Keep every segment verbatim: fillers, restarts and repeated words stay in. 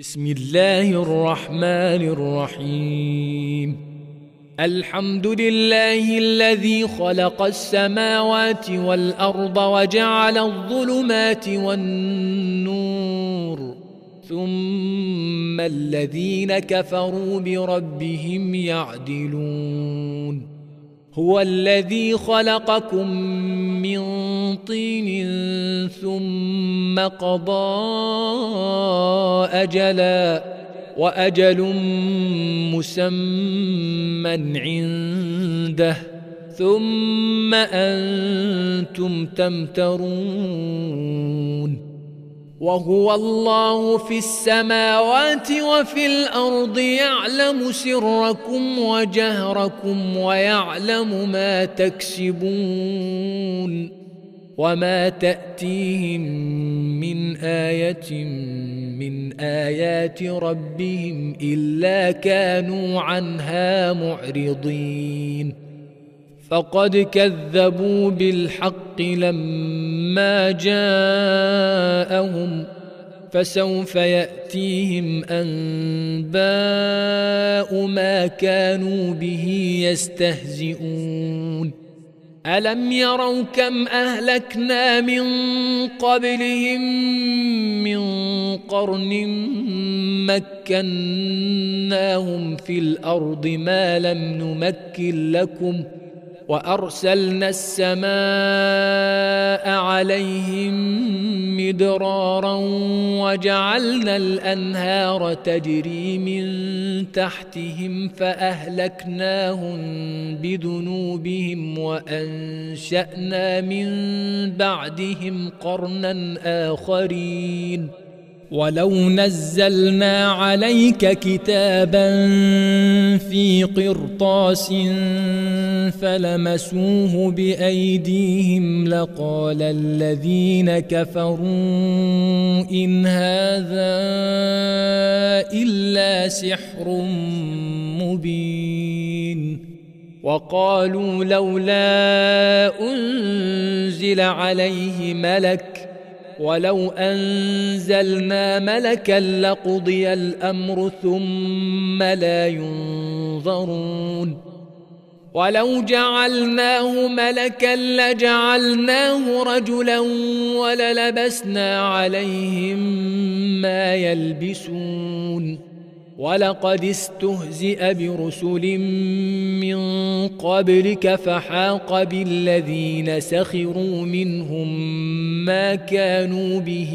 بسم الله الرحمن الرحيم. الحمد لله الذي خلق السماوات والأرض وجعل الظلمات والنور، ثم الذين كفروا بربهم يعدلون. هو الذي خلقكم من طين ثم قضى أجلا وأجل مسمى عنده ثم أنتم تمترون. وهو الله في السماوات وفي الأرض، يعلم سركم وجهركم ويعلم ما تكسبون. وما تأتيهم من آية من آيات ربهم إلا كانوا عنها معرضين. فقد كذبوا بالحق لما جاءهم، فسوف يأتيهم أنباء ما كانوا به يستهزئون. ألم يروا كم أهلكنا من قبلهم من قرن مكناهم في الأرض ما لم نمكن لكم، وأرسلنا السماء عليهم مدرارا وجعلنا الأنهار تجري من تحتهم فأهلكناهم بذنوبهم وأنشأنا من بعدهم قرنا آخرين. ولو نزلنا عليك كتابا في قرطاس فلمسوه بأيديهم لقال الذين كفروا إن هذا إلا سحر مبين. وقالوا لولا أنزل عليه ملك، ولو أنزلنا ملكا لقضي الأمر ثم لا ينظرون. ولو جعلناه ملكا لجعلناه رجلا وللبسنا عليهم ما يلبسون. ولقد استهزئ برسل من قبلك فحاق بالذين سخروا منهم ما كانوا به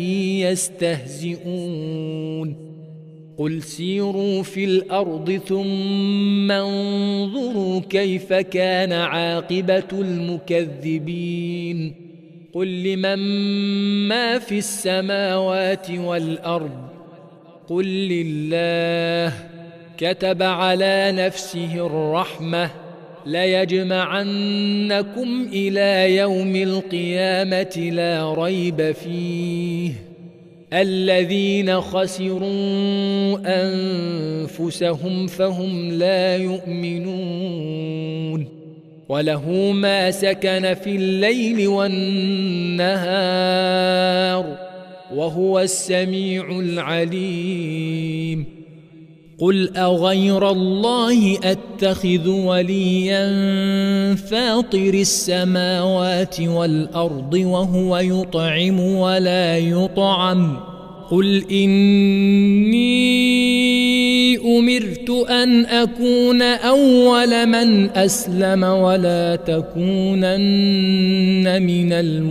يستهزئون. قل سيروا في الأرض ثم انظروا كيف كان عاقبة المكذبين. قل لمن ما في السماوات والأرض، قل لله. كتب على نفسه الرحمة ليجمعنكم إلى يوم القيامة لا ريب فيه. الذين خسروا أنفسهم فهم لا يؤمنون. وله ما سكن في الليل والنهار وهو السميع العليم. قل أغير الله أتخذ وليا فاطر السماوات والأرض وهو يطعم ولا يطعم. قل إني أمرت أن أكون أول من أسلم ولا تكونن من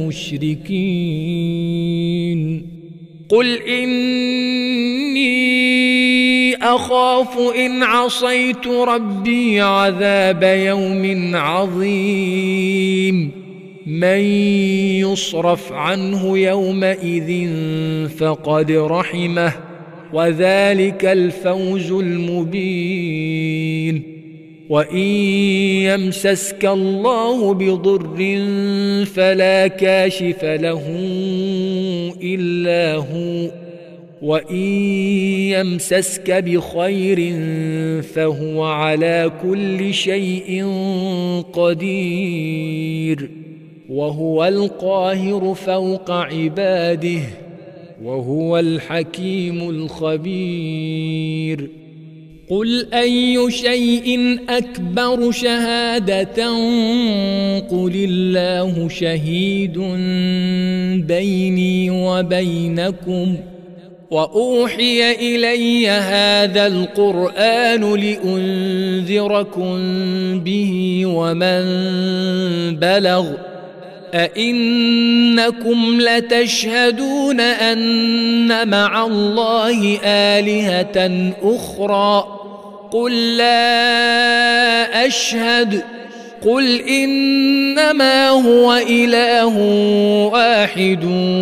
المشركين. قل إني أخاف إن عصيت ربي عذاب يوم عظيم. من يصرف عنه يومئذ فقد رحمه وذلك الفوز المبين. وإن يمسسك الله بضر فلا كاشف له إلا هو، وإن يمسسك بخير فهو على كل شيء قدير. وهو القاهر فوق عباده وهو الحكيم الخبير. قل أي شيء أكبر شهادة قل الله شهيد بيني وبينكم وأوحي إلي هذا القرآن لأنذركم به ومن بلغ أئنكم لتشهدون أن مع الله آلهة أخرى قل لا أشهد قل إنما هو إله واحد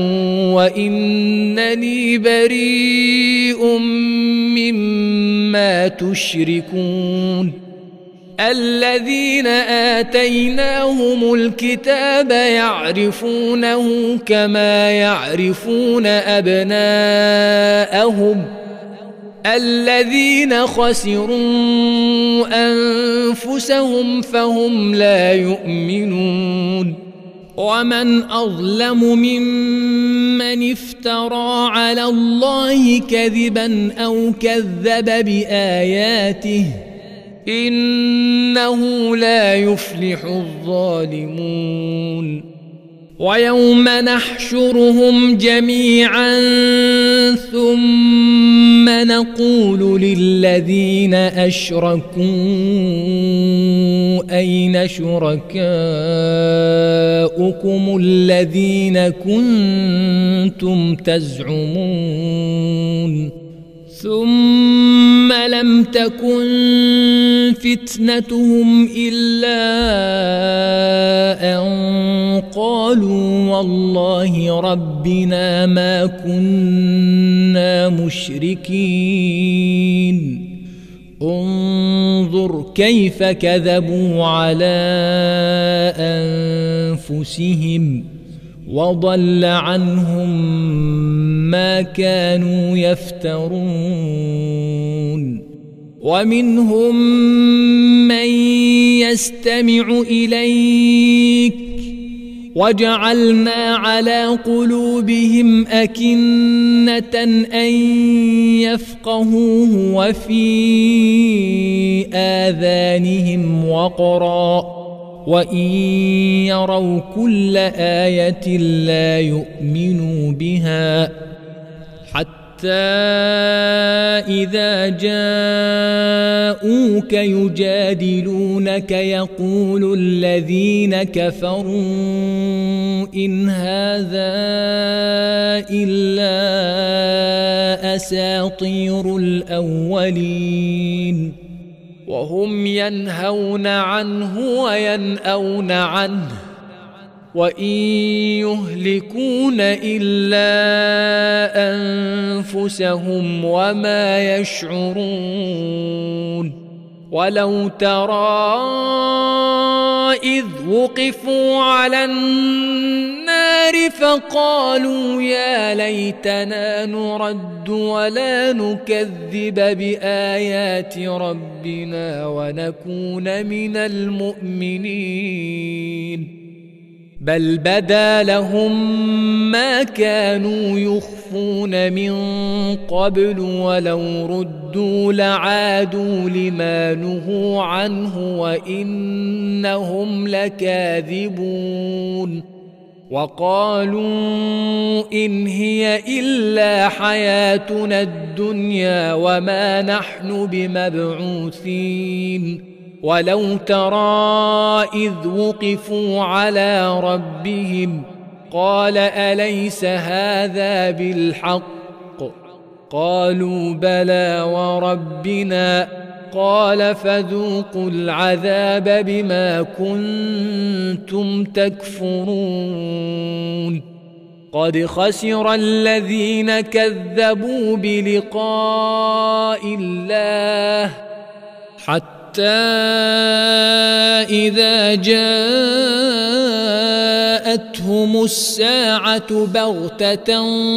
وإنني بريء مما تشركون. الذين آتيناهم الكتاب يعرفونه كما يعرفون أبناءهم الذين خسروا أنفسهم فهم لا يؤمنون. ومن أظلم ممن افترى على الله كذبا أو كذب بآياته إنه لا يفلح الظالمون. ويوم نحشرهم جميعا ثم نقول للذين أشركوا أين شركاؤكم الذين كنتم تزعمون ثم لم تكن فتنتهم إلا أن قالوا والله ربنا ما كنا مشركين. انظر كيف كذبوا على أنفسهم وضل عنهم ما كانوا يفترون. ومنهم من يستمع إليك وجعلنا على قلوبهم أكنة أن يفقهوه وفي آذانهم وقرا وإن يروا كل آية لا يؤمنوا بها حتى إذا جاءوك يجادلونك يقول الذين كفروا إن هذا إلا أساطير الأولين وهم ينهون عنه وينأون عنه وإن يهلكون إلا أنفسهم وما يشعرون. ولو ترى إذ وقفوا على النار فقالوا يا ليتنا نرد ولا نكذب بآيات ربنا ونكون من المؤمنين بل بدا لهم ما كانوا يخفون من قبل ولو ردوا لعادوا لما نهوا عنه وإنهم لكاذبون. وقالوا إن هي إلا حياتنا الدنيا وما نحن بمبعوثين. ولو ترى إذ وقفوا على ربهم قال أليس هذا بالحق قالوا بلى وربنا قال فذوقوا العذاب بما كنتم تكفرون. قد خسر الذين كذبوا بلقاء الله حتى حتى إذا جاءتهم الساعة بغتة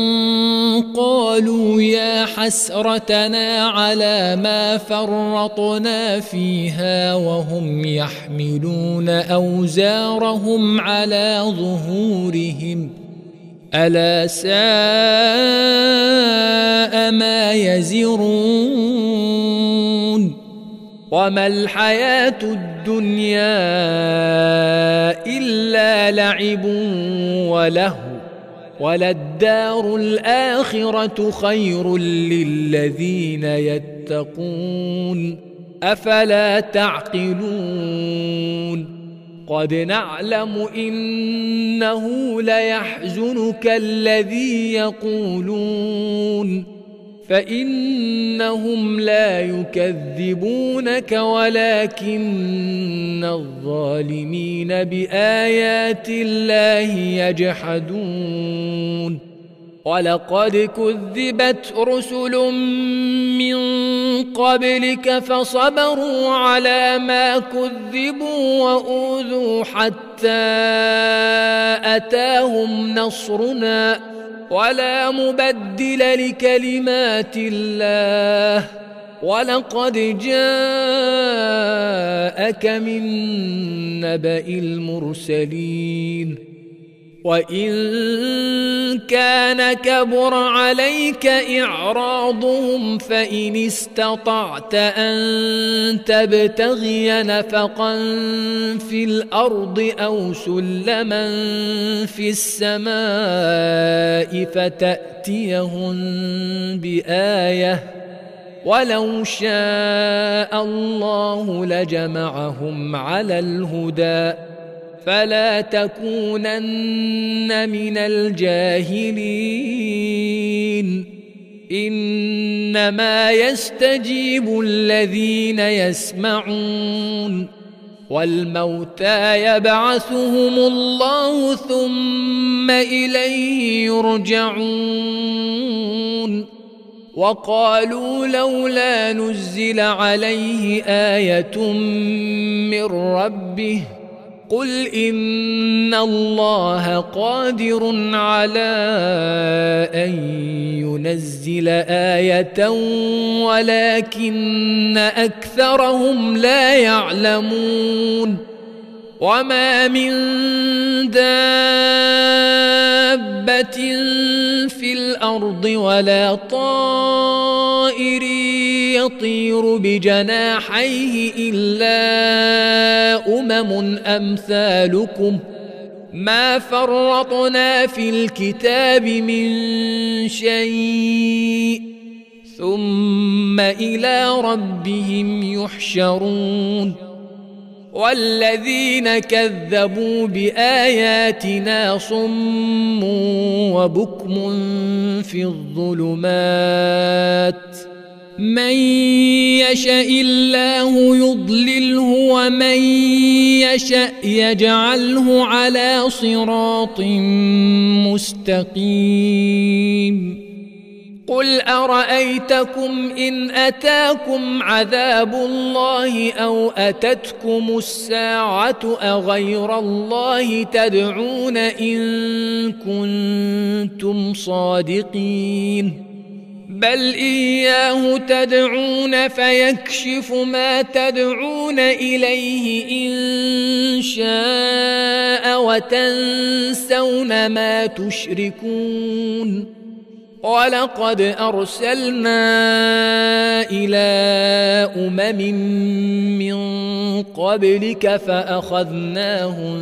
قالوا يا حسرتنا على ما فرطنا فيها وهم يحملون أوزارهم على ظهورهم ألا ساء ما يزرون وما الحياة الدنيا إلا لعب ولهو وللدار الآخرة خير للذين يتقون أفلا تعقلون قد نعلم إنه ليحزنك الذي يقولون فإنهم لا يكذبونك ولكن الظالمين بآيات الله يجحدون ولقد كذبت رسل من قبلك فصبروا على ما كذبوا وأوذوا حتى أتاهم نصرنا ولا مبدل لكلمات الله ولقد جاءك من نبأ المرسلين وإن كان كبر عليك إعراضهم فإن استطعت أن تبتغي نفقا في الأرض أو سلما في السماء فتأتيهم بآية ولو شاء الله لجمعهم على الهدى فلا تكونن من الجاهلين إنما يستجيب الذين يسمعون والموتى يبعثهم الله ثم إليه يرجعون وقالوا لولا نزل عليه آية من ربه قل إن الله قادر على أن ينزل آية ولكن أكثرهم لا يعلمون وما من دابة في الأرض ولا طائر يطير بجناحيه إلا أمم أمثالكم ما فرطنا في الكتاب من شيء ثم إلى ربهم يحشرون والذين كذبوا بآياتنا صم وبكم في الظلمات من يشاء الله يضلله ومن يشاء يجعله على صراط مستقيم قل أرأيتكم إن أتاكم عذاب الله أو أتتكم الساعة أغير الله تدعون إن كنتم صادقين بل إياه تدعون فيكشف ما تدعون إليه إن شاء وتنسون ما تشركون ولقد أرسلنا إلى أمم من قبلك فأخذناهم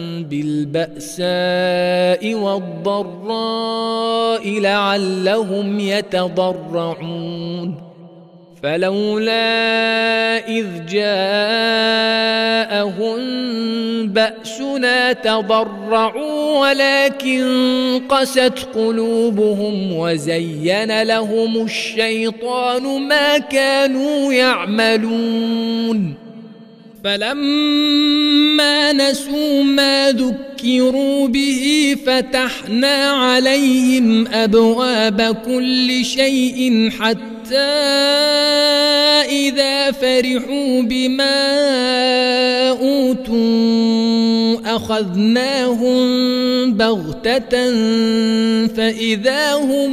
بالبأساء والضراء لعلهم يتضرعون فلولا إذ جاءهم بأسنا تضرعوا ولكن قست قلوبهم وزين لهم الشيطان ما كانوا يعملون فلما نسوا ما ذكروا به فتحنا عليهم أبواب كل شيء حتى إذا فرحوا بما أوتوا أخذناهم بغتة فإذا هم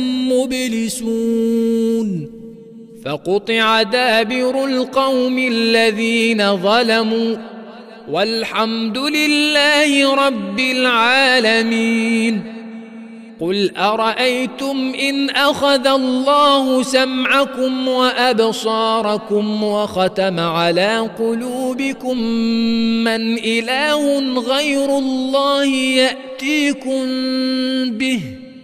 مبلسون فقطع دابر القوم الذين ظلموا والحمد لله رب العالمين قل أرأيتم إن أخذ الله سمعكم وأبصاركم وختم على قلوبكم من إله غير الله يأتيكم به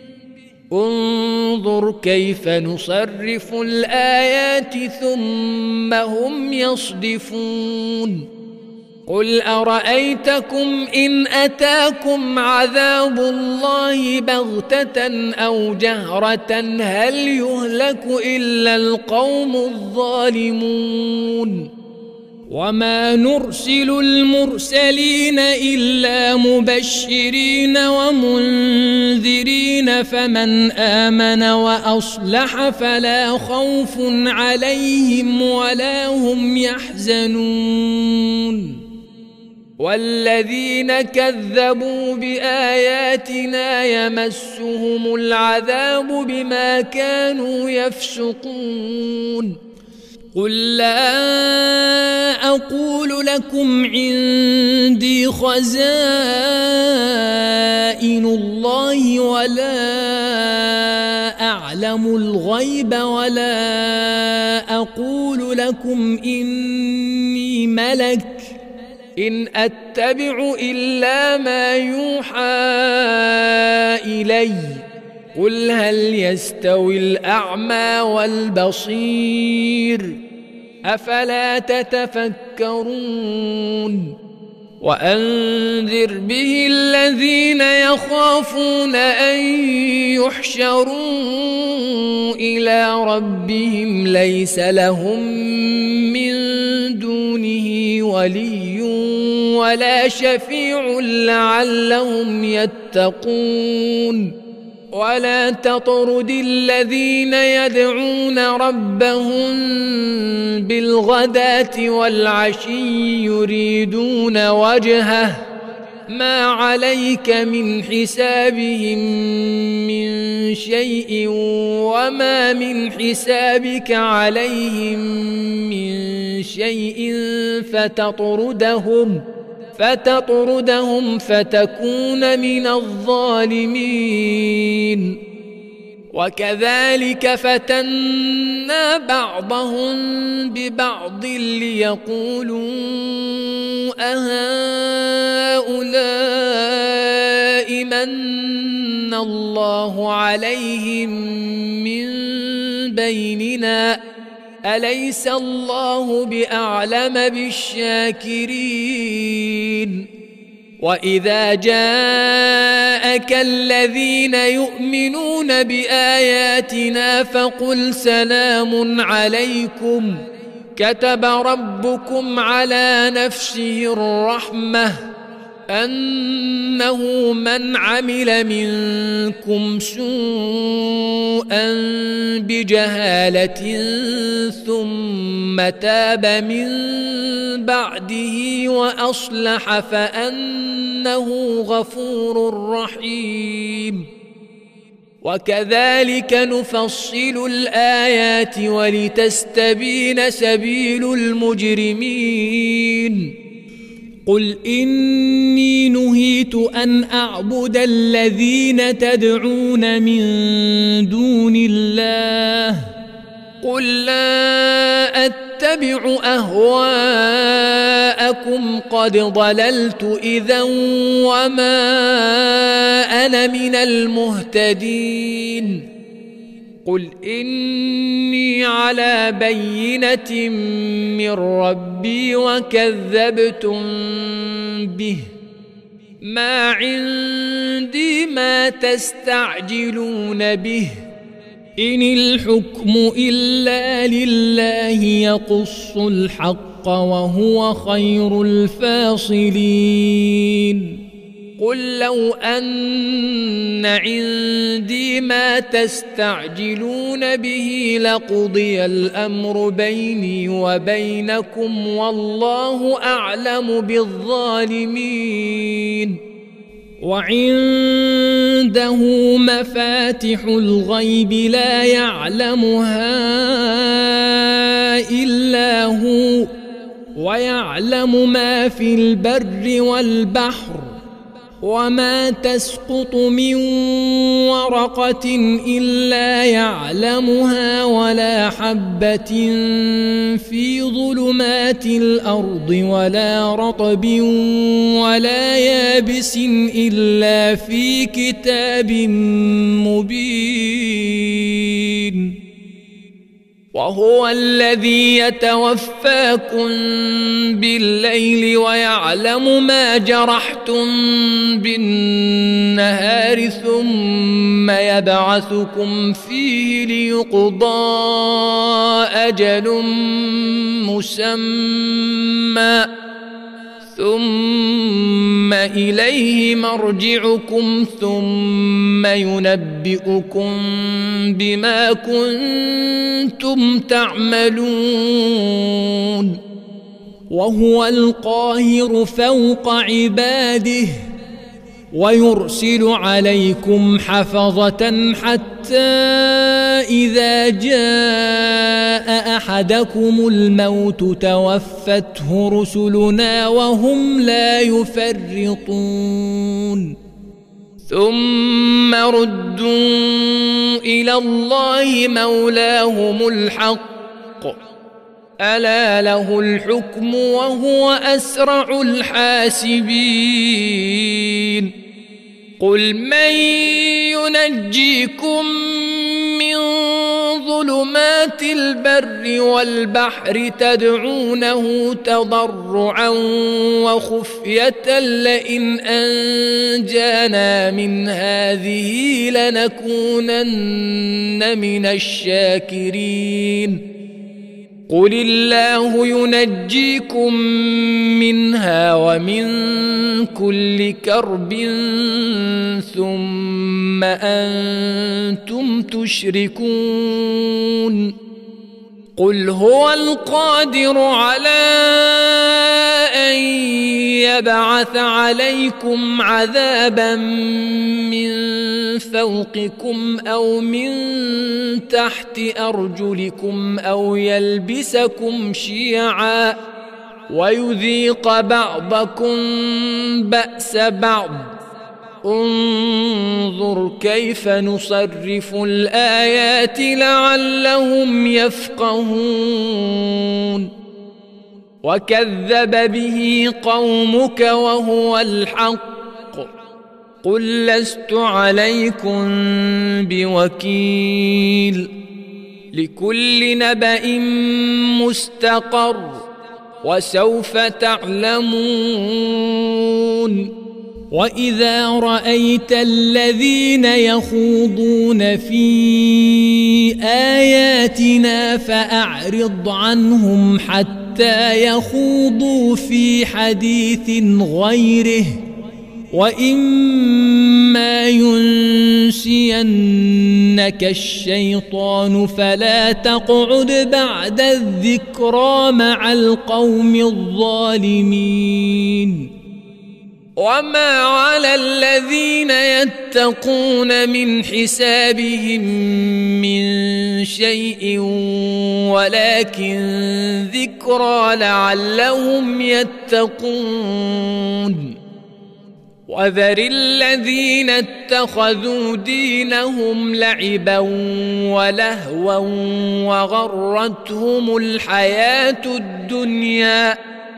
انظر كيف نصرف الآيات ثم هم يصدفون قل أرأيتكم إن أتاكم عذاب الله بغتة أو جهرة هل يهلك إلا القوم الظالمون وما نرسل المرسلين إلا مبشرين ومنذرين فمن آمن وأصلح فلا خوف عليهم ولا هم يحزنون والذين كذبوا بآياتنا يمسهم العذاب بما كانوا يفسقون قل لا أقول لكم عندي خزائن الله ولا أعلم الغيب ولا أقول لكم إني ملك إن أتبع إلا ما يوحى إلي قل هل يستوي الأعمى والبصير أفلا تتفكرون وأنذر به الذين يخافون أن يحشروا إلى ربهم ليس لهم من دونه ولي ولا شفيع لعلهم يتقون ولا تطرد الذين يدعون ربهم بالغداة والعشي يريدون وجهه ما عليك من حسابهم من شيء وما من حسابك عليهم من شيء فتطردهم فتطردهم فتكون من الظالمين وكذلك فتنا بعضهم ببعض ليقولوا أهؤلاء من الله عليهم من بيننا أليس الله بأعلم بالشاكرين وإذا جاءك الذين يؤمنون بآياتنا فقل سلام عليكم كتب ربكم على نفسه الرحمة أنه من عمل منكم سوءا بجهالة ثم تاب من بعده وأصلح فأنه غفور رحيم وكذلك نفصل الآيات ولتستبين سبيل المجرمين قل إني نهيت أن أعبد الذين تدعون من دون الله قل لا أتبع أهواءكم قد ضللت إذا وما أنا من المهتدين قل إني على بينة من ربي وكذبتم به ما عندي ما تستعجلون به إن الحكم إلا لله يقص الحق وهو خير الفاصلين قل لو أن عندي ما تستعجلون به لقضي الأمر بيني وبينكم والله أعلم بالظالمين وعنده مفاتح الغيب لا يعلمها إلا هو ويعلم ما في البر والبحر وما تسقط من ورقة إلا يعلمها ولا حبة في ظلمات الأرض ولا رطب ولا يابس إلا في كتاب مبين. وهو الذي يتوفاكم بالليل ويعلم ما جرحتم بالنهار ثم يبعثكم فيه ليقضى أجل مسمى ثم إليه مرجعكم ثم ينبئكم بما كنتم تعملون. وهو القاهر فوق عباده ويرسل عليكم حفظة حتى إذا جاء أحدكم الموت توفته رسلنا وهم لا يفرطون ثم ردوا إلى الله مولاهم الحق ألا له الحكم وهو أسرع الحاسبين. قل من ينجيكم من ظلمات البر والبحر تدعونه تضرعا وخفية لئن أنجانا من هذه لنكونن من الشاكرين. قل الله ينجيكم منها ومن كل كرب ثم أنتم تشركون. قل هو القادر على أن يبعث عليكم عذابا من فوقكم أو من تحت أرجلكم أو يلبسكم شيعا ويذيق بعضكم بأس بعض. انظر كيف نصرف الآيات لعلهم يفقهون. وكذب به قومك وهو الحق قل لست عليكم بوكيل. لكل نبأ مستقر وسوف تعلمون. وإذا رأيت الذين يخوضون في آياتنا فأعرض عنهم حتى يخوضوا في حديث غيره وإما ينسينك الشيطان فلا تقعد بعد الذكرى مع القوم الظالمين. وما على الذين يتقون من حسابهم من شيء ولكن ذكرى لعلهم يتقون. وذر الذين اتخذوا دينهم لعبا ولهوا وغرتهم الحياة الدنيا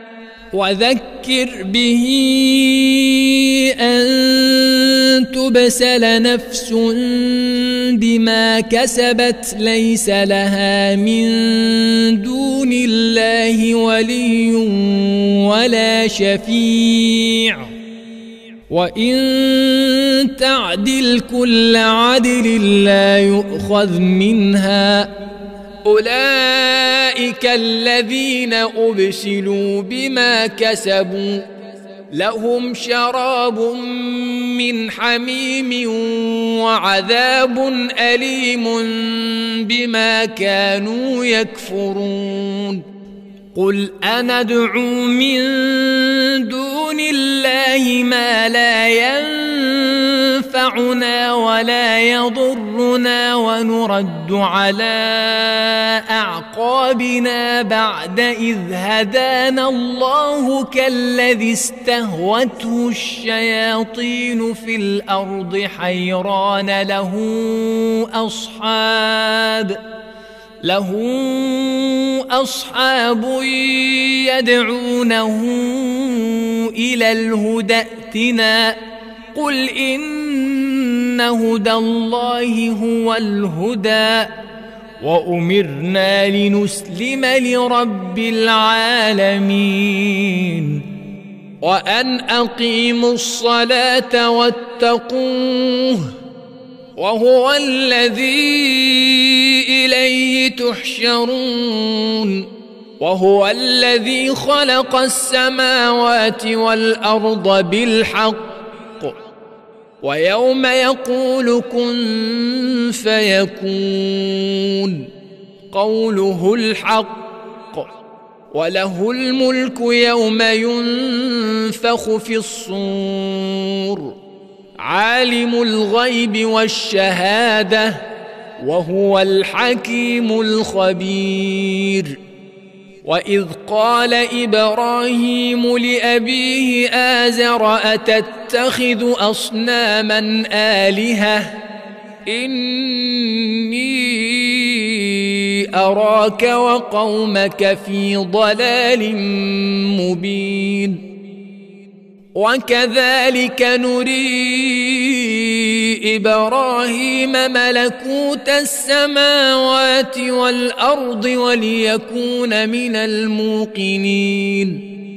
وذكر به أن تبسل نفس بما كسبت ليس لها من دون الله ولي ولا شفيع وإن تعدل كل عدل لا يؤخذ منها. أولئك الذين أبسلوا بما كسبوا لهم شراب من حميم وعذاب أليم بما كانوا يكفرون. قل أندعو من دون الله ما لا ينفعنا ولا يضرنا ونرد على أعقابنا بعد إذ هدانا الله كالذي استهوته الشياطين في الأرض حيران له أصحاب له أصحاب يدعونه إلى الهدى ائتنا قل إن هدى الله هو الهدى وأمرنا لنسلم لرب العالمين وأن أقيموا الصلاة واتقوه وهو الذي إليه تحشرون وهو الذي خلق السماوات والأرض بالحق ويوم يقول كن فيكون قوله الحق وله الملك يوم ينفخ في الصور عالم الغيب والشهادة وهو الحكيم الخبير وإذ قال إبراهيم لأبيه آزر أتتخذ أصناما آلهة إني أراك وقومك في ضلال مبين وكذلك نري إبراهيم ملكوت السماوات والأرض وليكون من الموقنين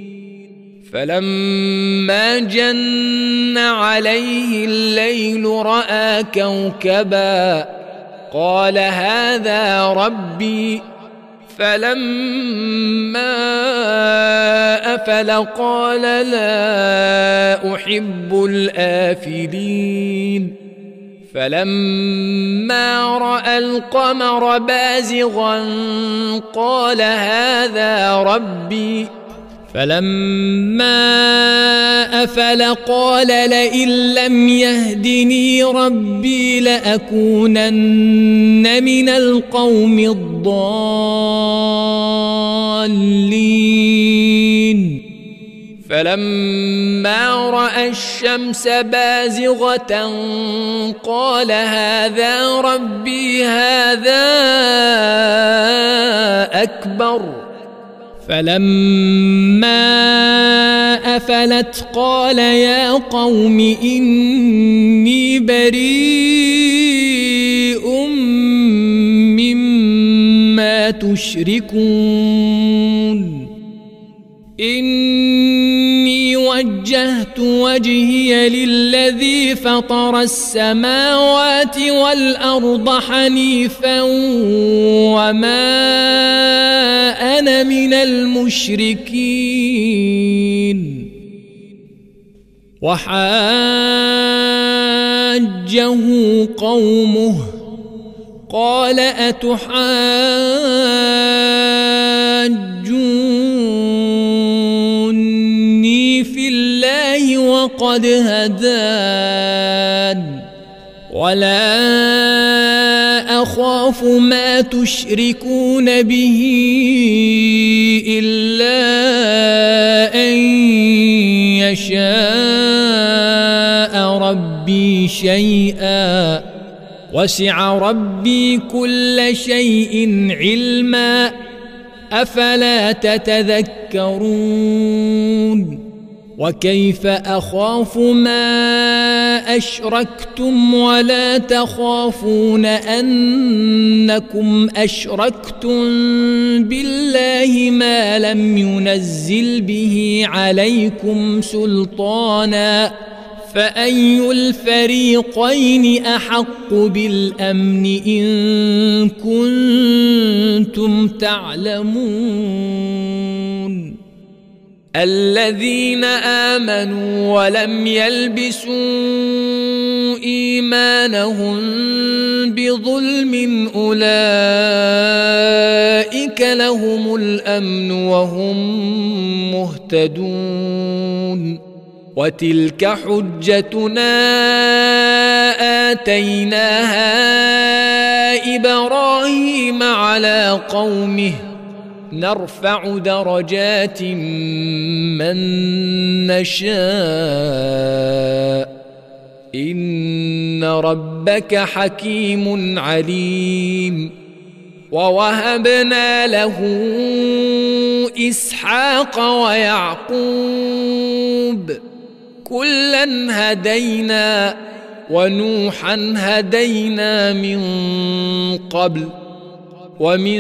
فلما جن عليه الليل رأى كوكبا قال هذا ربي فلما أفل قال لا أحب الآفلين فلما رأى القمر بازغا قال هذا ربي فلما أفل قال لئن لم يهدني ربي لأكونن من القوم الضالين فلما رأى الشمس بازغة قال هذا ربي هذا أكبر فلما أفلت قال يا قوم إني بريء مما تشركون إني وجهت وجهي للذي فطر السماوات والأرض حنيفا وما أنا من المشركين وحاجه قومه قال أتحاجوني في الله وقد هدان ولا أخاف ما تشركون به إلا أن يشاء ربي شيئا وسع ربي كل شيء علما أفلا تتذكرون وكيف أخاف ما أشركتم ولا تخافون أنكم أشركتم بالله ما لم ينزل به عليكم سلطانا فأي الفريقين أحق بالأمن إن كنتم تعلمون الذين آمنوا ولم يلبسوا إيمانهم بظلم أولئك لهم الأمن وهم مهتدون وتلك حجتنا آتيناها إبراهيم على قومه نرفع درجات من نشاء إن ربك حكيم عليم. ووهبنا له إسحاق ويعقوب كلا هدينا ونوحا هدينا من قبل ومن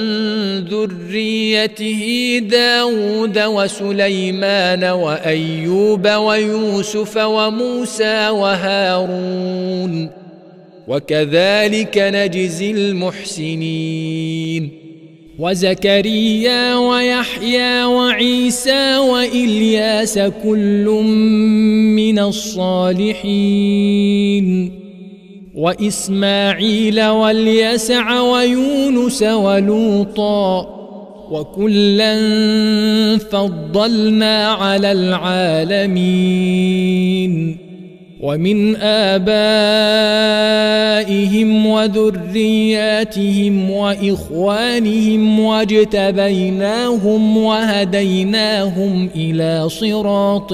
ذريته داود وسليمان وأيوب ويوسف وموسى وهارون وكذلك نجزي المحسنين. وزكريا ويحيى وعيسى وإلياس كل من الصالحين وإسماعيل واليسع ويونس ولوطا وكلا فضلنا على العالمين. ومن آبائهم وذرياتهم وإخوانهم واجتبيناهم وهديناهم إلى صراط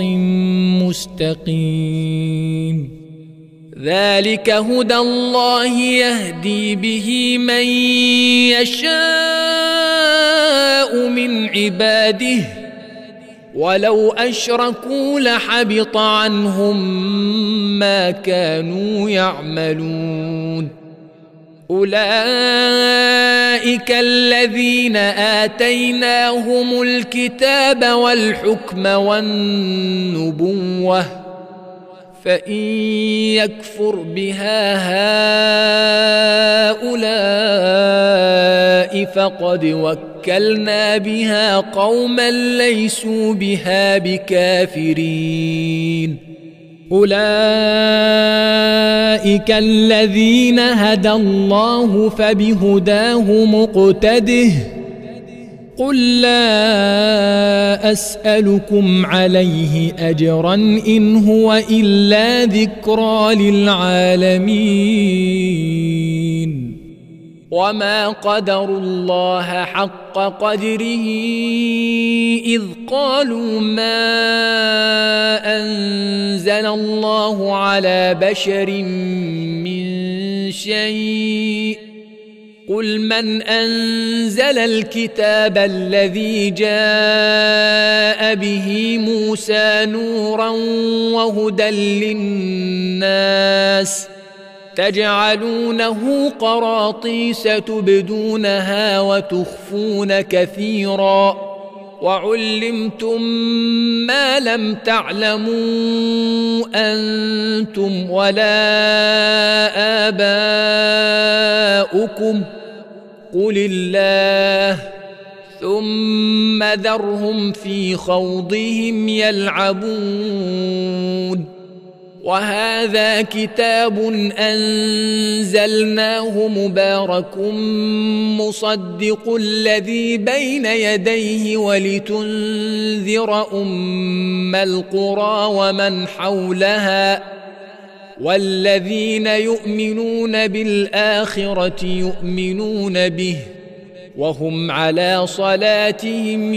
مستقيم. ذلك هدى الله يهدي به من يشاء من عباده ولو أشركوا لحبط عنهم ما كانوا يعملون. أولئك الذين آتيناهم الكتاب والحكم والنبوة فإن يكفر بها هؤلاء فقد وكلنا بها قوما ليسوا بها بكافرين. أولئك الذين هدى الله فبهداه مقتده قل لا أسألكم عليه أجرا إن هو إلا ذكرى للعالمين. وما قدروا الله حق قدره إذ قالوا ما أنزل الله على بشر من شيء قل من أنزل الكتاب الذي جاء به موسى نورا وهدى للناس تجعلونه قراطيس تبدونها وتخفون كثيرا وعلمتم ما لم تعلموا أنتم ولا آباؤكم قل الله ثم ذرهم في خوضهم يلعبون. وهذا كتاب أنزلناه مبارك مصدق الذي بين يديه ولتنذر أم القرى ومن حولها والذين يؤمنون بالآخرة يؤمنون به وهم على صلاتهم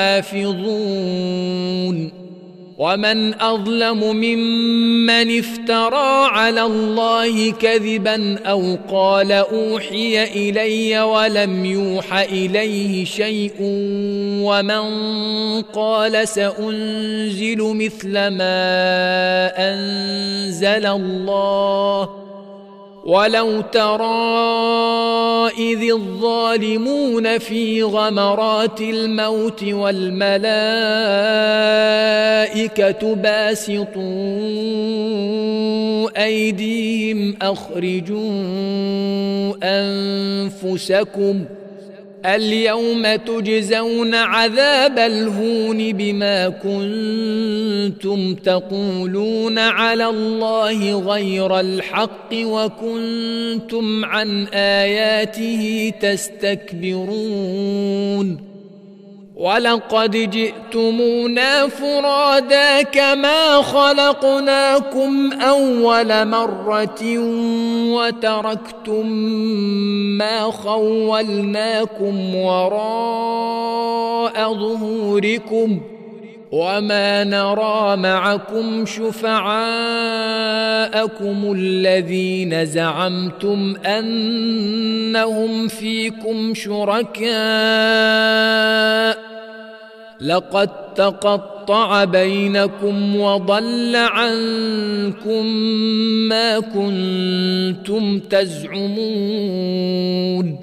يحافظون. ومن أظلم ممن افترى على الله كذبا أو قال أوحي إلي ولم يوح إليه شيء ومن قال سأنزل مثل ما أنزل الله ولو ترى إذ الظالمون في غمرات الموت والملائكة باسطوا أيديهم أخرجوا أنفسكم اليوم تجزون عذاب الهون بما كنتم تقولون على الله غير الحق وكنتم عن آياته تستكبرون. ولقد جئتمونا فرادا كما خلقناكم أول مرة وتركتم ما خولناكم وراء ظهوركم وما نرى معكم شفعاءكم الذين زعمتم أنهم فيكم شركاء لقد تقطع بينكم وضل عنكم ما كنتم تزعمون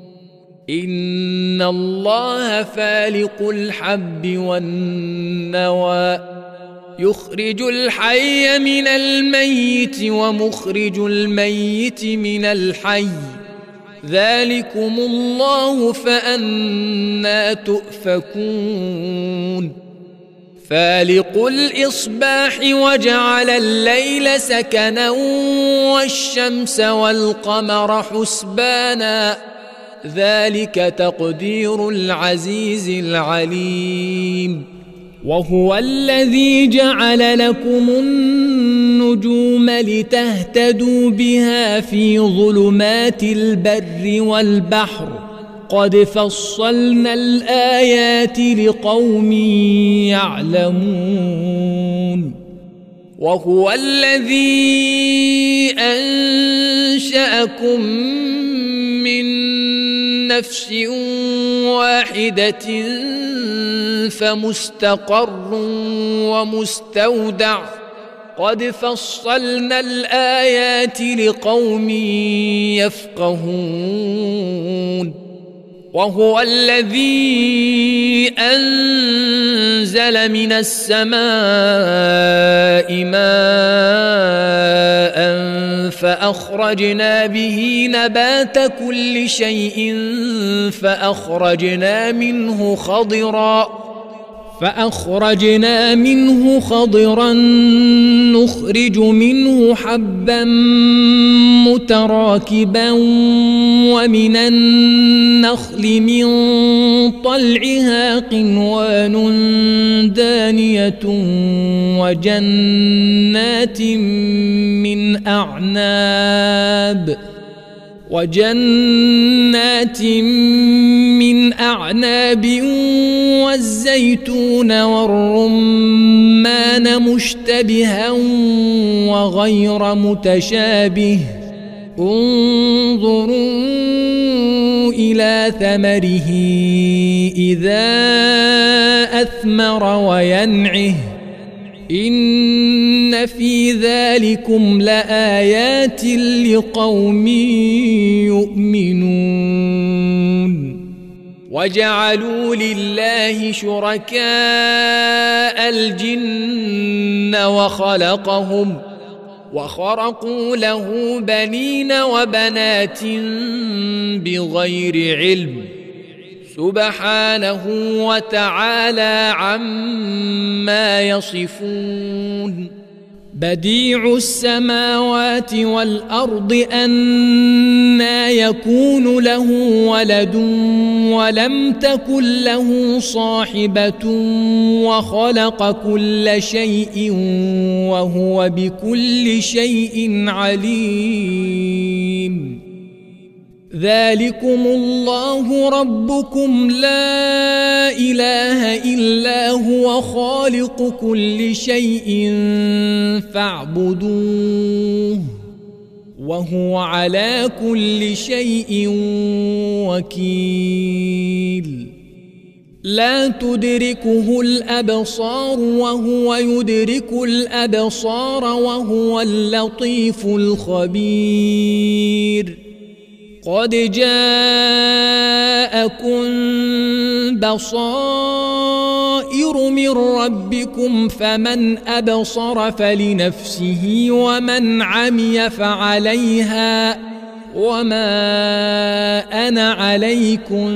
إن الله فالق الحب والنوى يخرج الحي من الميت ومخرج الميت من الحي ذلكم الله فأنى تؤفكون فالق الإصباح وجعل الليل سكنا والشمس والقمر حسبانا ذلك تقدير العزيز العليم وهو الذي جعل لكم النجوم لتهتدوا بها في ظلمات البر والبحر قد فصلنا الآيات لقوم يعلمون وهو الذي أنشأكم من نفس واحدة فمستقر ومستودع قد فصلنا الآيات لقوم يفقهون وهو الذي أنزل من السماء ماء فأخرجنا به نبات كل شيء فأخرجنا منه خضرا فأخرجنا منه خضرا نخرج منه حبا متراكبا ومن النخل من طلعها قنوان دانية وجنات من أعناب وجنات من أعناب والزيتون والرمان مشتبها وغير متشابه انظروا إلى ثمره إذا أثمر وينعه إن في ذلكم لآيات لقوم يؤمنون وجعلوا لله شركاء الجن وخلقهم وخرقوا له بنين وبنات بغير علم سبحانه وتعالى عما يصفون بديع السماوات والأرض أنى يكون له ولد ولم تكن له صاحبة وخلق كل شيء وهو بكل شيء عليم ذلكم الله ربكم لا إله إلا هو خالق كل شيء فاعبدوه وهو على كل شيء وكيل لا تدركه الأبصار وهو يدرك الأبصار وهو اللطيف الخبير قد جاءكم بصائر من ربكم فمن أبصر فلنفسه ومن عمي فعليها وما أنا عليكم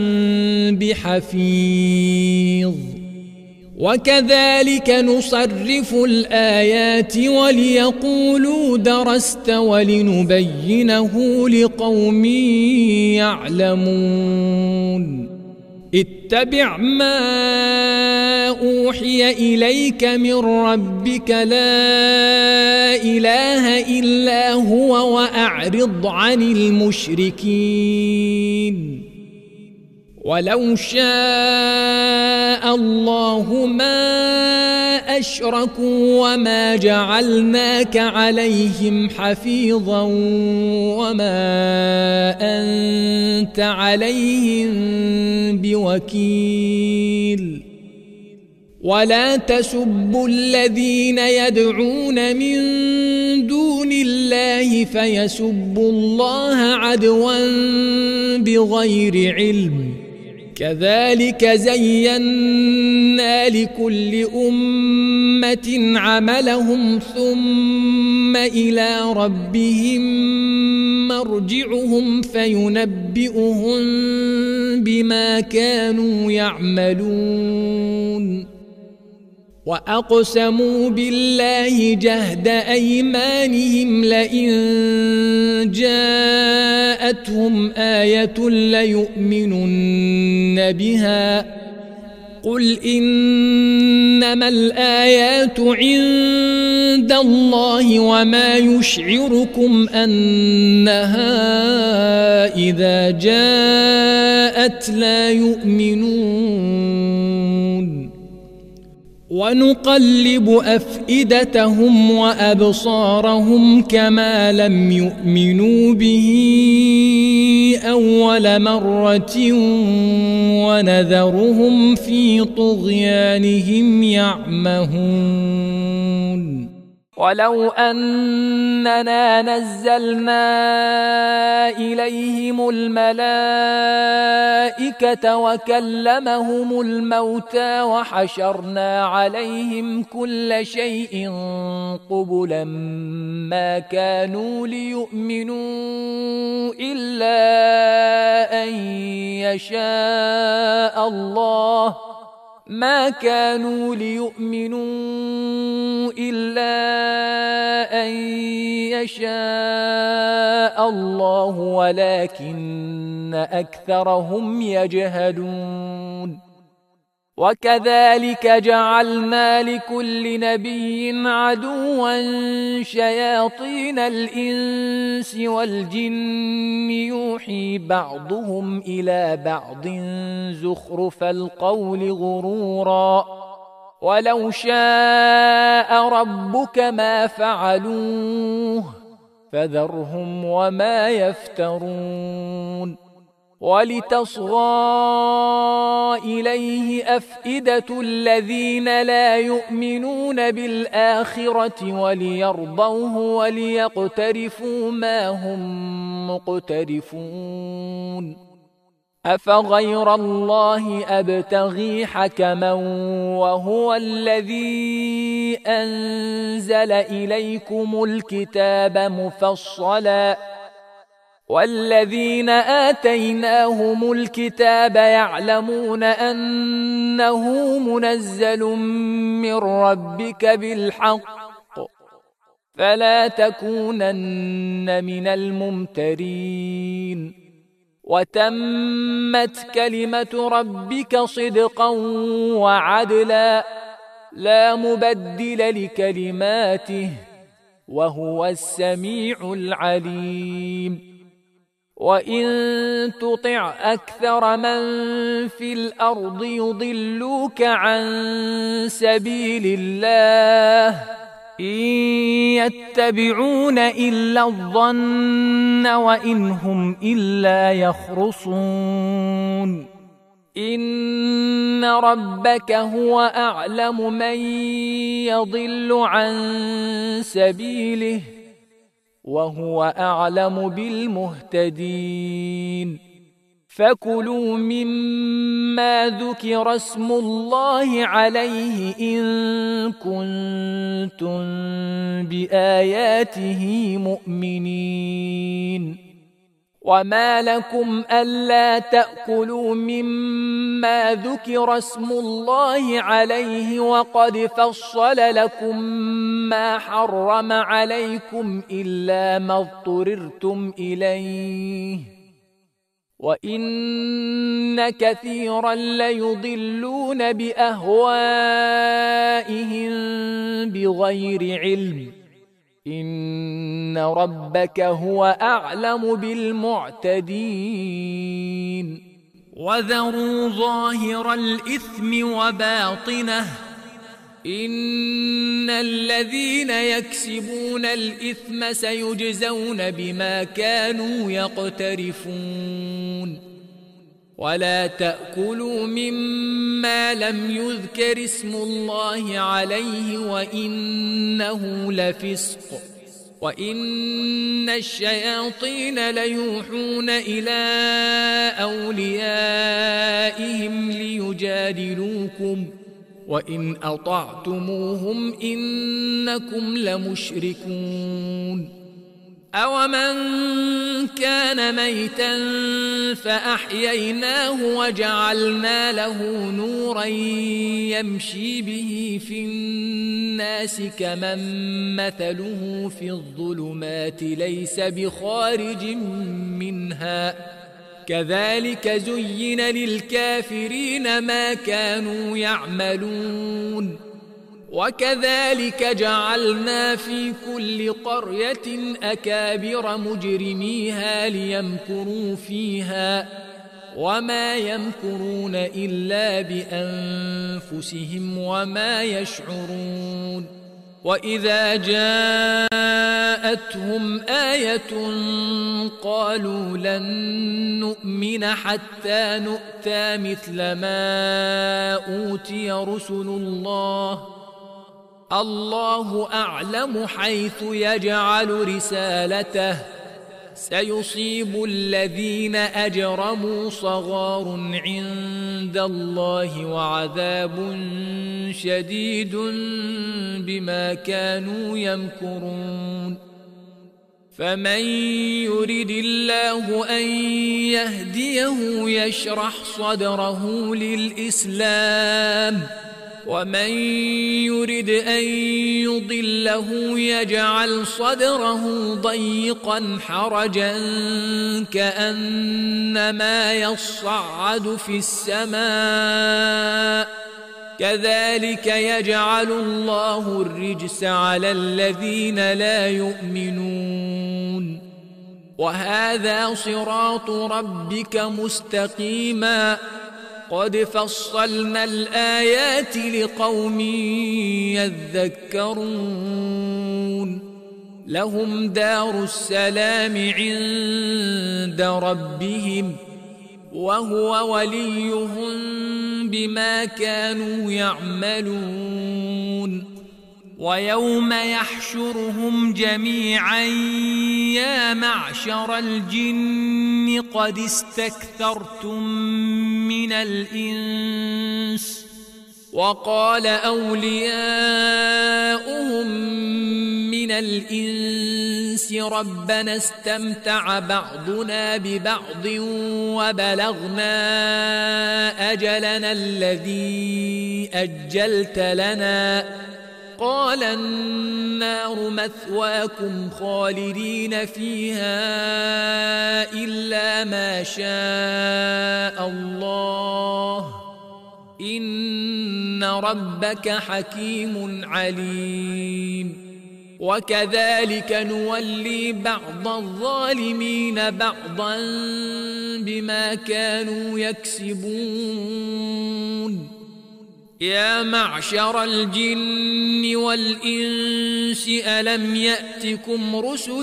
بحفيظ وكذلك نصرف الآيات وليقولوا درست ولنبينه لقوم يعلمون اتبع ما أوحي إليك من ربك لا إله إلا هو وأعرض عن المشركين ولو شاء الله ما أشركوا وما جعلناك عليهم حفيظا وما أنت عليهم بوكيل ولا تسبوا الذين يدعون من دون الله فيسبوا الله عدوا بغير علم كذلك زينا لكل أمة عملهم ثم إلى ربهم مرجعهم فينبئهم بما كانوا يعملون وأقسموا بالله جهد أيمانهم لئن جاءتهم آية ليؤمنن بها قل إنما الآيات عند الله وما يشعركم أنها إذا جاءت لا يؤمنون ونقلب أفئدتهم وأبصارهم كما لم يؤمنوا به أول مرة ونذرهم في طغيانهم يعمهون ولو أننا نزلنا إليهم الملائكة وكلمهم الموتى وحشرنا عليهم كل شيء قبلا ما كانوا ليؤمنوا إلا أن يشاء الله ما كانوا ليؤمنوا إلا أن يشاء الله ولكن أكثرهم يجهلون وكذلك جعلنا لكل نبي عدوا شياطين الإنس والجن يوحي بعضهم إلى بعض زخرف القول غرورا ولو شاء ربك ما فعلوه فذرهم وما يفترون ولتصغى إليه أفئدة الذين لا يؤمنون بالآخرة وليرضوه وليقترفوا ما هم مقترفون أفغير الله أبتغي حكما وهو الذي أنزل إليكم الكتاب مفصلا والذين آتيناهم الكتاب يعلمون أنه منزل من ربك بالحق فلا تكونن من الممترين وتمت كلمة ربك صدقا وعدلا لا مبدل لكلماته وهو السميع العليم وإن تطع أكثر من في الأرض يضلوك عن سبيل الله إن يتبعون إلا الظن وإن هم إلا يخرصون إن ربك هو أعلم من يضل عن سبيله وهو أعلم بالمهتدين فكلوا مما ذكر اسم الله عليه إن كنتم بآياته مؤمنين وما لكم ألا تأكلوا مما ذكر اسم الله عليه وقد فصل لكم ما حرم عليكم إلا ما اضطررتم إليه وإن كثيرا ليضلون بأهوائهم بغير علم إن ربك هو أعلم بالمعتدين وذروا ظاهر الإثم وباطنه إن الذين يكسبون الإثم سيجزون بما كانوا يقترفون ولا تأكلوا مما لم يذكر اسم الله عليه وإنه لفسق وإن الشياطين ليوحون إلى أوليائهم ليجادلوكم وإن أطعتموهم إنكم لمشركون أومن كان ميتا فأحييناه وجعلنا له نورا يمشي به في الناس كمن مثله في الظلمات ليس بخارج منها كذلك زين للكافرين ما كانوا يعملون وكذلك جعلنا في كل قرية أكابر مجرميها ليمكروا فيها وما يمكرون إلا بأنفسهم وما يشعرون وإذا جاءتهم آية قالوا لن نؤمن حتى نؤتى مثل ما أوتي رسل الله الله أعلم حيث يجعل رسالته سيصيب الذين أجرموا صغار عند الله وعذاب شديد بما كانوا يمكرون فمن يرد الله أن يهديه يشرح صدره للإسلام ومن يرد أن يضله يجعل صدره ضيقا حرجا كأنما يصعد في السماء كذلك يجعل الله الرجس على الذين لا يؤمنون وهذا صراط ربك مستقيما قد فصلنا الآيات لقوم يذكرون لهم دار السلام عند ربهم وهو وليهم بما كانوا يعملون ويوم يحشرهم جميعا يا معشر الجن قد استكثرتم من الإنس وقال أولياؤهم من الإنس ربنا استمتع بعضنا ببعض وبلغنا أجلنا الذي أجلت لنا قال النار مثواكم خالدين فيها إلا ما شاء الله إن ربك حكيم عليم وكذلك نولي بعض الظالمين بعضا بما كانوا يكسبون يا معشر الجن والإنس ألم يأتكم رسل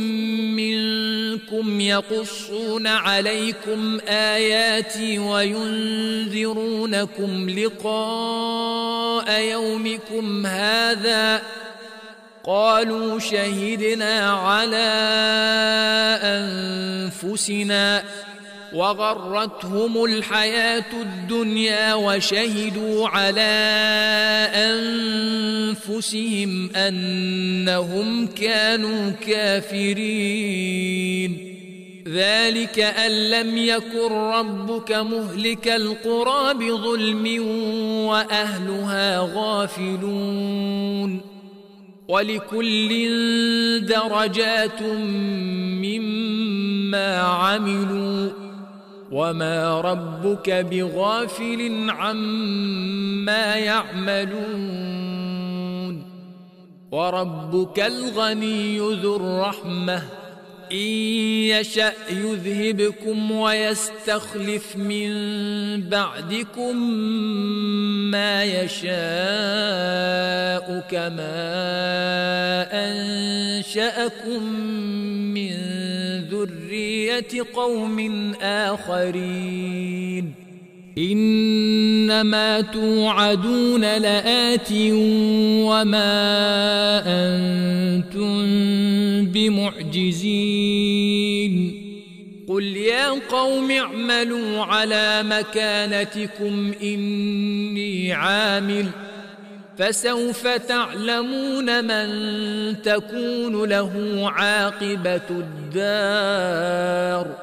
منكم يقصون عليكم آياتي وينذرونكم لقاء يومكم هذا قالوا شهدنا على أنفسنا وغرتهم الحياة الدنيا وشهدوا على أنفسهم أنهم كانوا كافرين ذلك أن لم يكن ربك مهلك القرى بظلم وأهلها غافلون ولكل درجات مما عملوا وما ربك بغافل عما يعملون وربك الغني ذو الرحمة إن يشأ يذهبكم ويستخلف من بعدكم ما يشاء كما أنشأكم من ذرية قوم آخرين إنما توعدون لآت وما أنتم بمعجزين قل يا قوم اعملوا على مكانتكم إني عامل فسوف تعلمون من تكون له عاقبة الدار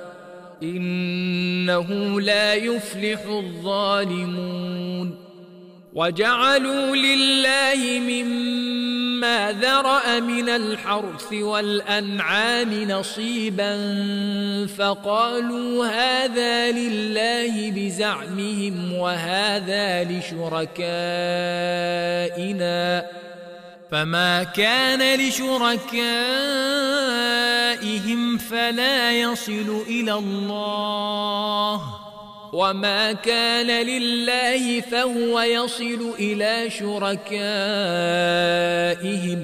إنه لا يفلح الظالمون وجعلوا لله مما ذرأ من الحرث والأنعام نصيبا فقالوا هذا لله بزعمهم وهذا لشركائنا فما كان لشركائهم فلا يصل إلى الله وما كان لله فهو يصل إلى شركائهم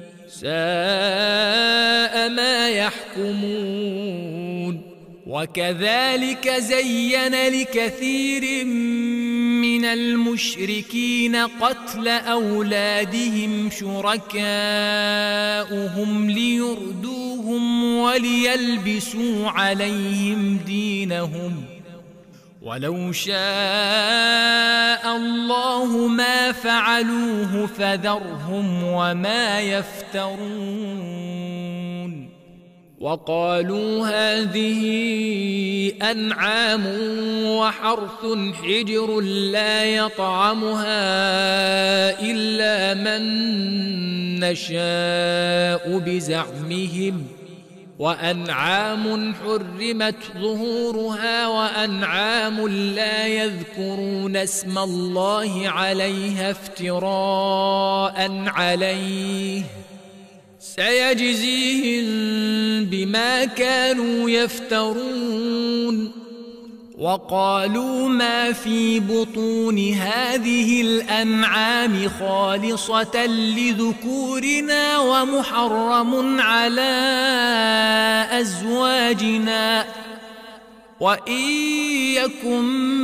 ساء ما يحكمون وكذلك زين لكثير من المشركين قتل أولادهم شركاؤهم ليردوهم وليلبسوا عليهم دينهم ولو شاء الله ما فعلوه فذرهم وما يفترون وقالوا هذه أنعام وحرث حجر لا يطعمها إلا من نشاء بزعمهم وأنعام حرمت ظهورها وأنعام لا يذكرون اسم الله عليها افتراء عليه سيجزيهم بما كانوا يفترون وقالوا ما في بطون هذه الأنعام خالصة لذكورنا ومحرم على أزواجنا وإن يكن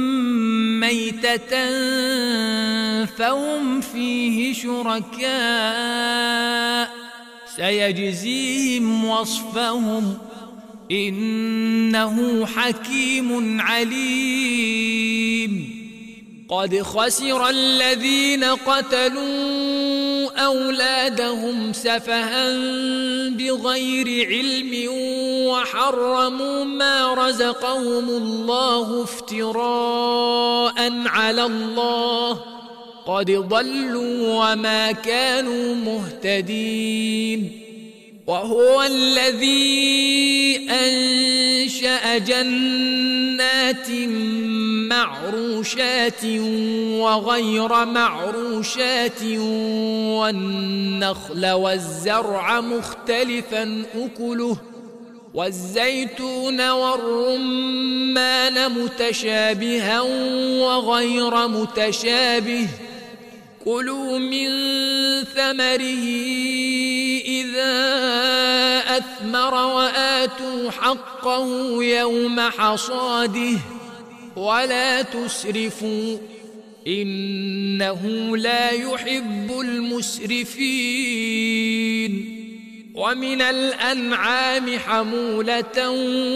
ميتة فهم فيه شركاء سيجزيهم وصفهم إنه حكيم عليم قد خسر الذين قتلوا أولادهم سفها بغير علم وحرموا ما رزقهم الله افتراء على الله قد ضلوا وما كانوا مهتدين وهو الذي أنشأ جنات معروشات وغير معروشات والنخل والزرع مختلفا أكله والزيتون والرمان متشابها وغير متشابه كلوا من ثمره إذا أثمر وآتوا حقه يوم حصاده ولا تسرفوا إنه لا يحب المسرفين ومن الأنعام حمولة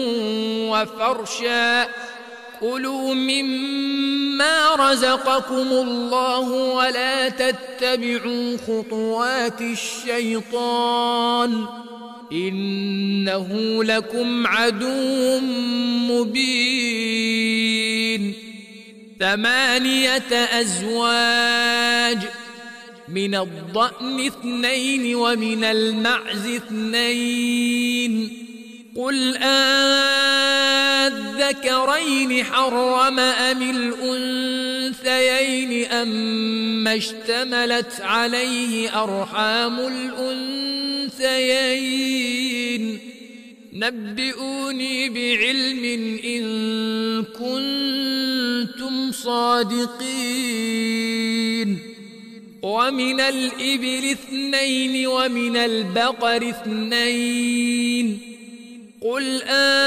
وفرشا كلوا مما رزقكم الله ولا تتبعوا خطوات الشيطان إنه لكم عدو مبين ثمانية أزواج من الضأن اثنين ومن المعز اثنين قل أذكرين حرم أم الأنثيين أما اشتملت عليه أرحام الأنثيين نبئوني بعلم إن كنتم صادقين ومن الإبل اثنين ومن البقر اثنين قل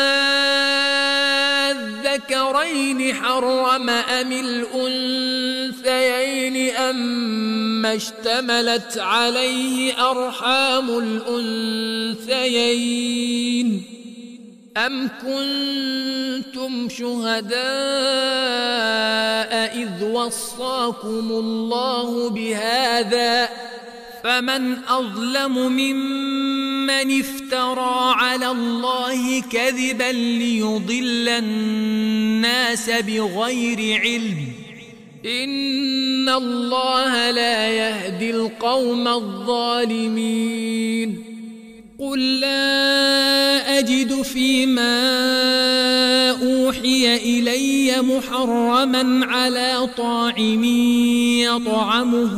أذكرين حرم أم الأنثيين أما اشتملت عليه أرحام الأنثيين أم كنتم شهداء إذ وصاكم الله بهذا فمن أظلم ممن افترى على الله كذبا ليضل الناس بغير علم إن الله لا يهدي القوم الظالمين قل لا أجد فيما أوحي إلي محرما على طاعم يطعمه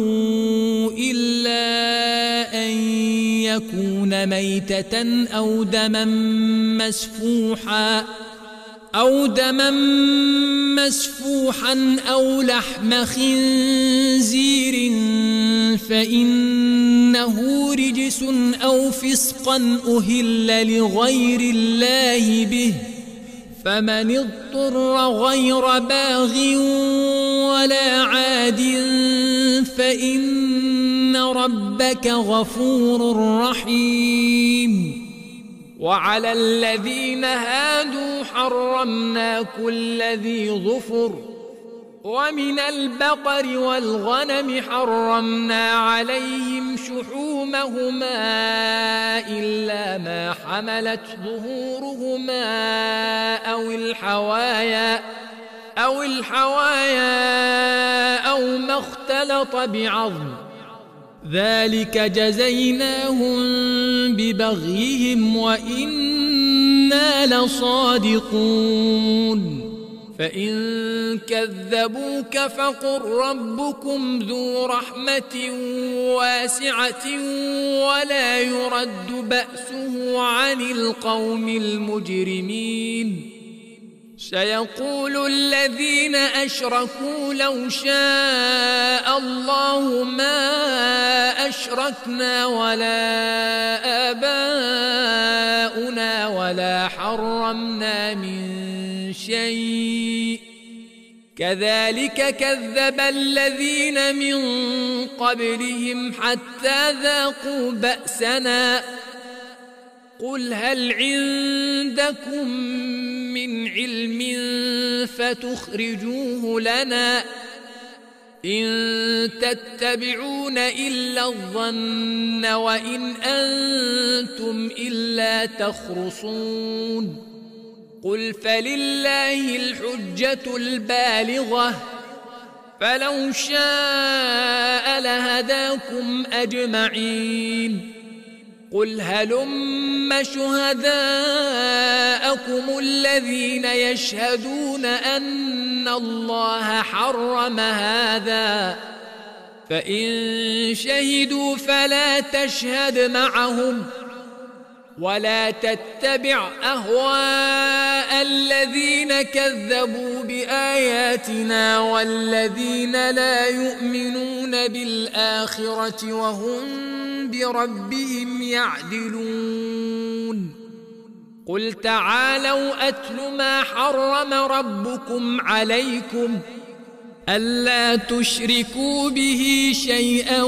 إلا أن يكون ميتة أو دما مسفوحا أو دما مسفوحا أو لحم خنزير فإنه رجس أو فسقا أهل لغير الله به فمن اضطر غير باغ ولا عاد فإن ربك غفور رحيم وعلى الذين هادوا حرمنا كل ذي ظفر ومن البقر والغنم حرمنا عليهم شحومهما إلا ما حملت ظهورهما أو الحوايا أو الحوايا أو ما اختلط بعظم ذلك جزيناهم ببغيهم وإنا لصادقون فإن كذبوك فقل ربكم ذو رحمة واسعة ولا يرد بأسه عن القوم المجرمين سيقول الذين أشركوا لو شاء الله ما أشركنا ولا آباؤنا ولا حرمنا من شيء كذلك كذب الذين من قبلهم حتى ذاقوا بأسنا قل هل عندكم من علم فتخرجوه لنا إن تتبعون إلا الظن وإن أنتم إلا تخرصون قل فلله الحجة البالغة فلو شاء لهداكم أجمعين قل هلم شهداءكم الذين يشهدون أن الله حرم هذا فإن شهدوا فلا تشهد معهم ولا تتبع أهواء الذين كذبوا بآياتنا والذين لا يؤمنون بالآخرة وهم بربهم يعدلون قل تعالوا أتل ما حرم ربكم عليكم ألا تشركوا به شيئا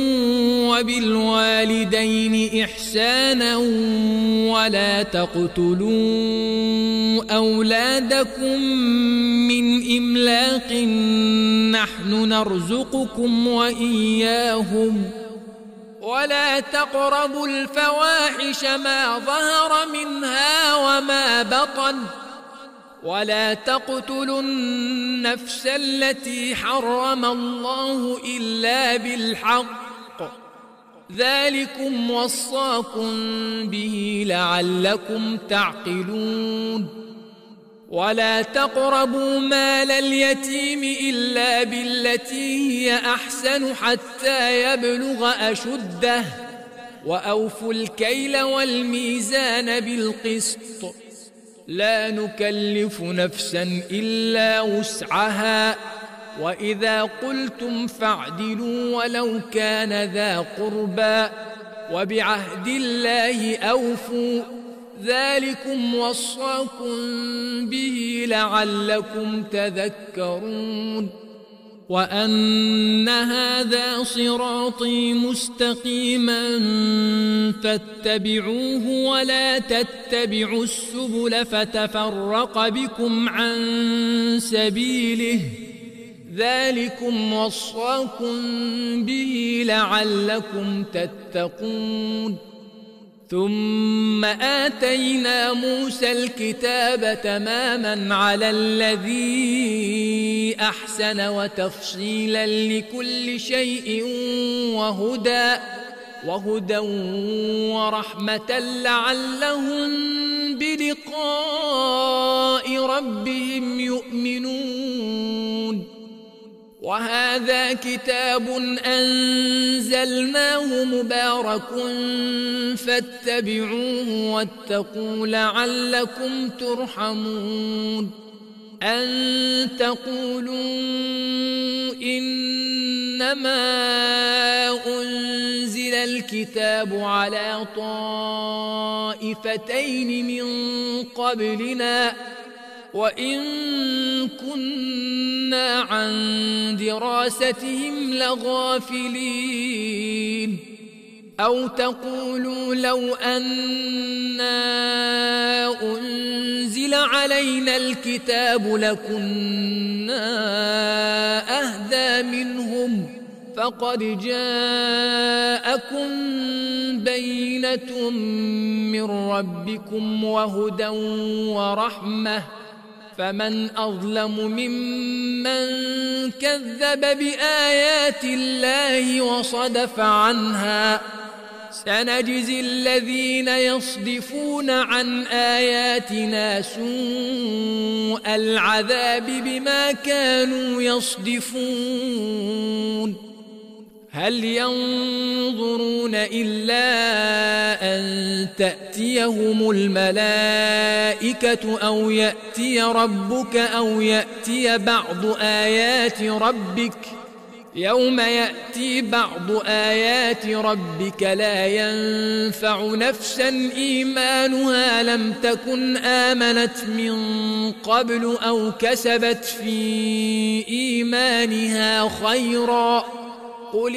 وبالوالدين إحسانا ولا تقتلوا أولادكم من إملاق نحن نرزقكم وإياهم ولا تقربوا الفواحش ما ظهر منها وما بطن ولا تقتلوا النفس التي حرم الله إلا بالحق ذلكم وصاكم به لعلكم تعقلون ولا تقربوا مال اليتيم إلا بالتي هي أحسن حتى يبلغ أشده وأوفوا الكيل والميزان بالقسط لا نكلف نفسا إلا وسعها وإذا قلتم فاعدلوا ولو كان ذا قربى وبعهد الله أوفوا ذلكم وصاكم به لعلكم تذكرون وأن هذا صراطي مستقيما فاتبعوه ولا تتبعوا السبل فتفرق بكم عن سبيله ذلكم وصاكم به لعلكم تتقون ثم آتينا موسى الكتاب تماما على الذي أحسن وتفصيلا لكل شيء وهدى وهدى ورحمة لعلهم بلقاء ربهم يؤمنون وهذا كتاب أنزلناه مبارك فاتبعوه واتقوا لعلكم ترحمون أن تقولوا إنما أنزل الكتاب على طائفتين من قبلنا وإن كنا عن دراستهم لغافلين أو تقولوا لو أنا أنزل علينا الكتاب لكنا أهدى منهم فقد جاءكم بينة من ربكم وهدى ورحمة فمن أظلم ممن كذب بآيات الله وصدف عنها سنجزي الذين يصدفون عن آياتنا سوء العذاب بما كانوا يصدفون هل ينظرون إلا أن تأتيهم الملائكة أو يأتي ربك أو يأتي بعض آيات ربك يوم يأتي بعض آيات ربك لا ينفع نفسا إيمانها لم تكن آمنت من قبل أو كسبت في إيمانها خيرا قل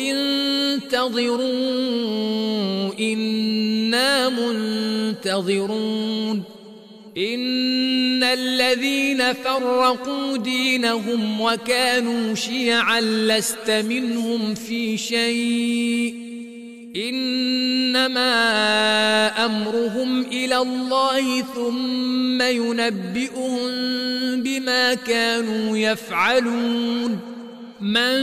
انتظروا إنا منتظرون إن الذين فرقوا دينهم وكانوا شيعا لست منهم في شيء إنما أمرهم إلى الله ثم ينبئهم بما كانوا يفعلون من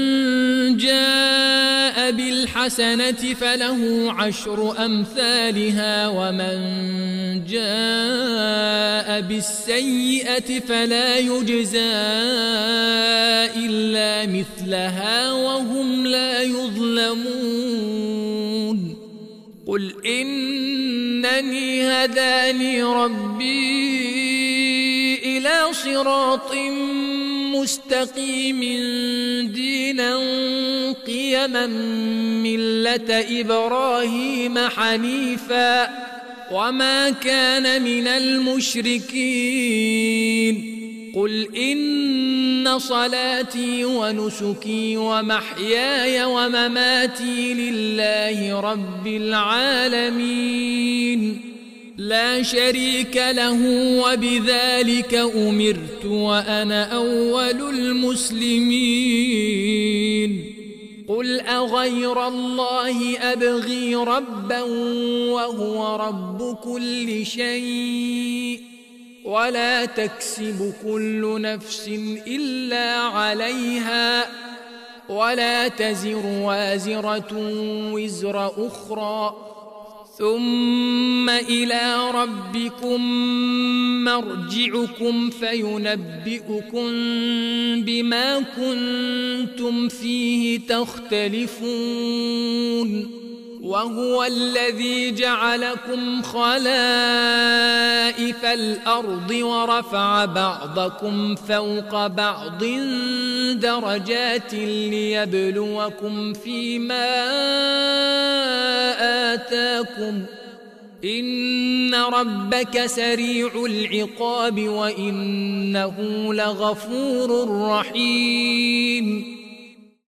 جاء بالحسنة فله عشر أمثالها ومن جاء بالسيئة فلا يجزى إلا مثلها وهم لا يظلمون قل إنني هداني ربي إلى صراط مستقيم دينا قيما ملة إبراهيم حنيفا وما كان من المشركين قل إن صلاتي ونسكي ومحياي ومماتي لله رب العالمين لا شريك له وبذلك أمرت وأنا أول المسلمين قل أغير الله أبغي ربا وهو رب كل شيء ولا تكسب كل نفس إلا عليها ولا تزر وازرة وزر أخرى ثم إلى ربكم مرجعكم فينبئكم بما كنتم فيه تختلفون وهو الذي جعلكم خلائف الأرض ورفع بعضكم فوق بعض درجات ليبلوكم فيما آتاكم إن ربك سريع العقاب وإنه لغفور رحيم